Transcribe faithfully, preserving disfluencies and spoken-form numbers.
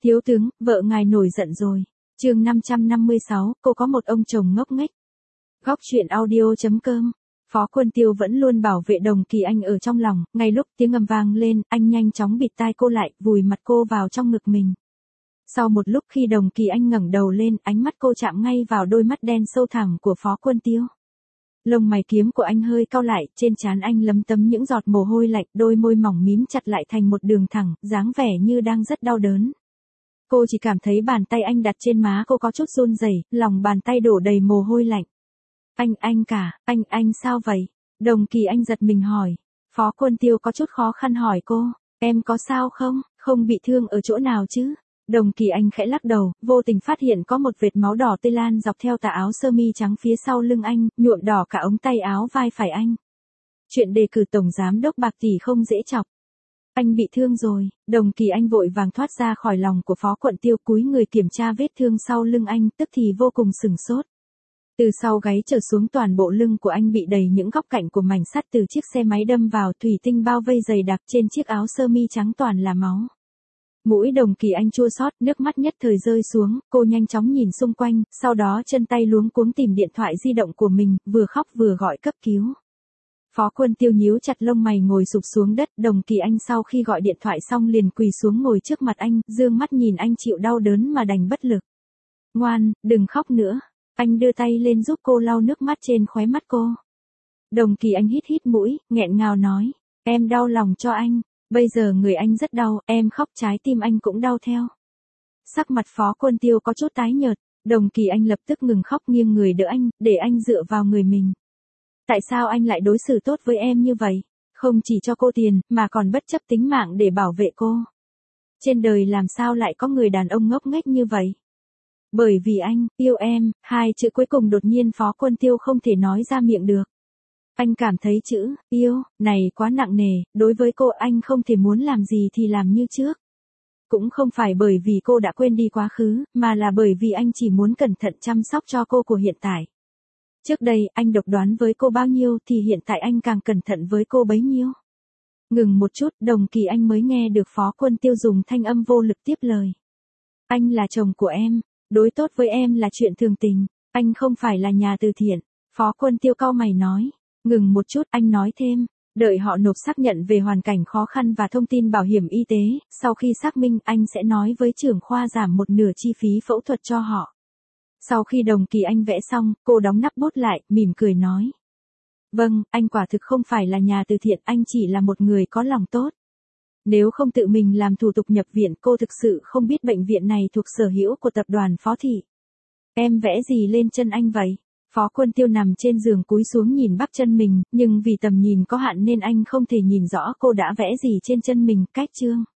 Thiếu tướng, vợ ngài nổi giận rồi. Chương năm trăm năm mươi sáu, cô có một ông chồng ngốc nghếch. Góc truyện audio chấm com. Phó Quân Tiêu vẫn luôn bảo vệ Đồng Kỳ Anh ở trong lòng, ngay lúc tiếng ầm vang lên, anh nhanh chóng bịt tai cô lại, vùi mặt cô vào trong ngực mình. Sau một lúc khi Đồng Kỳ Anh ngẩng đầu lên, ánh mắt cô chạm ngay vào đôi mắt đen sâu thẳm của Phó Quân Tiêu. Lông mày kiếm của anh hơi cau lại, trên trán anh lấm tấm những giọt mồ hôi lạnh, đôi môi mỏng mím chặt lại thành một đường thẳng, dáng vẻ như đang rất đau đớn. Cô chỉ cảm thấy bàn tay anh đặt trên má cô có chút run rẩy, lòng bàn tay đổ đầy mồ hôi lạnh. Anh, anh cả, anh, anh sao vậy? Đồng Kỳ Anh giật mình hỏi. Phó Quân Tiêu có chút khó khăn hỏi cô, em có sao không, không bị thương ở chỗ nào chứ? Đồng Kỳ Anh khẽ lắc đầu, vô tình phát hiện có một vệt máu đỏ tươi lan dọc theo tà áo sơ mi trắng phía sau lưng anh, nhuộm đỏ cả ống tay áo vai phải anh. Chuyện đề cử tổng giám đốc Bạc Tỷ không dễ chọc. Anh bị thương rồi. Đồng Kỳ Anh vội vàng thoát ra khỏi lòng của Phó Quân Tiêu, cúi người kiểm tra vết thương sau lưng anh, tức thì vô cùng sửng sốt. Từ sau gáy trở xuống toàn bộ lưng của anh bị đầy những góc cạnh của mảnh sắt từ chiếc xe máy đâm vào, thủy tinh bao vây dày đặc, trên chiếc áo sơ mi trắng toàn là máu. Mũi Đồng Kỳ Anh chua xót, nước mắt nhất thời rơi xuống, cô nhanh chóng nhìn xung quanh, sau đó chân tay luống cuống tìm điện thoại di động của mình, vừa khóc vừa gọi cấp cứu. Phó Quân Tiêu nhíu chặt lông mày ngồi sụp xuống đất, Đồng Kỳ Anh sau khi gọi điện thoại xong liền quỳ xuống ngồi trước mặt anh, dương mắt nhìn anh chịu đau đớn mà đành bất lực. Ngoan, đừng khóc nữa. Anh đưa tay lên giúp cô lau nước mắt trên khóe mắt cô. Đồng Kỳ Anh hít hít mũi, nghẹn ngào nói, em đau lòng cho anh, bây giờ người anh rất đau, em khóc trái tim anh cũng đau theo. Sắc mặt Phó Quân Tiêu có chút tái nhợt, Đồng Kỳ Anh lập tức ngừng khóc, nghiêng người đỡ anh, để anh dựa vào người mình. Tại sao anh lại đối xử tốt với em như vậy? Không chỉ cho cô tiền, mà còn bất chấp tính mạng để bảo vệ cô. Trên đời làm sao lại có người đàn ông ngốc nghếch như vậy? Bởi vì anh, yêu em, hai chữ cuối cùng đột nhiên Phó Quân Tiêu không thể nói ra miệng được. Anh cảm thấy chữ, yêu, này quá nặng nề, đối với cô anh không thể muốn làm gì thì làm như trước. Cũng không phải bởi vì cô đã quên đi quá khứ, mà là bởi vì anh chỉ muốn cẩn thận chăm sóc cho cô của hiện tại. Trước đây, anh độc đoán với cô bao nhiêu thì hiện tại anh càng cẩn thận với cô bấy nhiêu. Ngừng một chút, Đồng Kỳ Anh mới nghe được Phó Quân Tiêu dùng thanh âm vô lực tiếp lời. Anh là chồng của em, đối tốt với em là chuyện thường tình, anh không phải là nhà từ thiện. Phó Quân Tiêu cau mày nói. Ngừng một chút, anh nói thêm, đợi họ nộp xác nhận về hoàn cảnh khó khăn và thông tin bảo hiểm y tế, sau khi xác minh anh sẽ nói với trưởng khoa giảm một nửa chi phí phẫu thuật cho họ. Sau khi Đồng Kỳ Anh vẽ xong, cô đóng nắp bút lại, mỉm cười nói. Vâng, anh quả thực không phải là nhà từ thiện, anh chỉ là một người có lòng tốt. Nếu không tự mình làm thủ tục nhập viện, cô thực sự không biết bệnh viện này thuộc sở hữu của tập đoàn Phó Thị. Em vẽ gì lên chân anh vậy? Phó Quân Tiêu nằm trên giường cúi xuống nhìn bắp chân mình, nhưng vì tầm nhìn có hạn nên anh không thể nhìn rõ cô đã vẽ gì trên chân mình. Cách chương.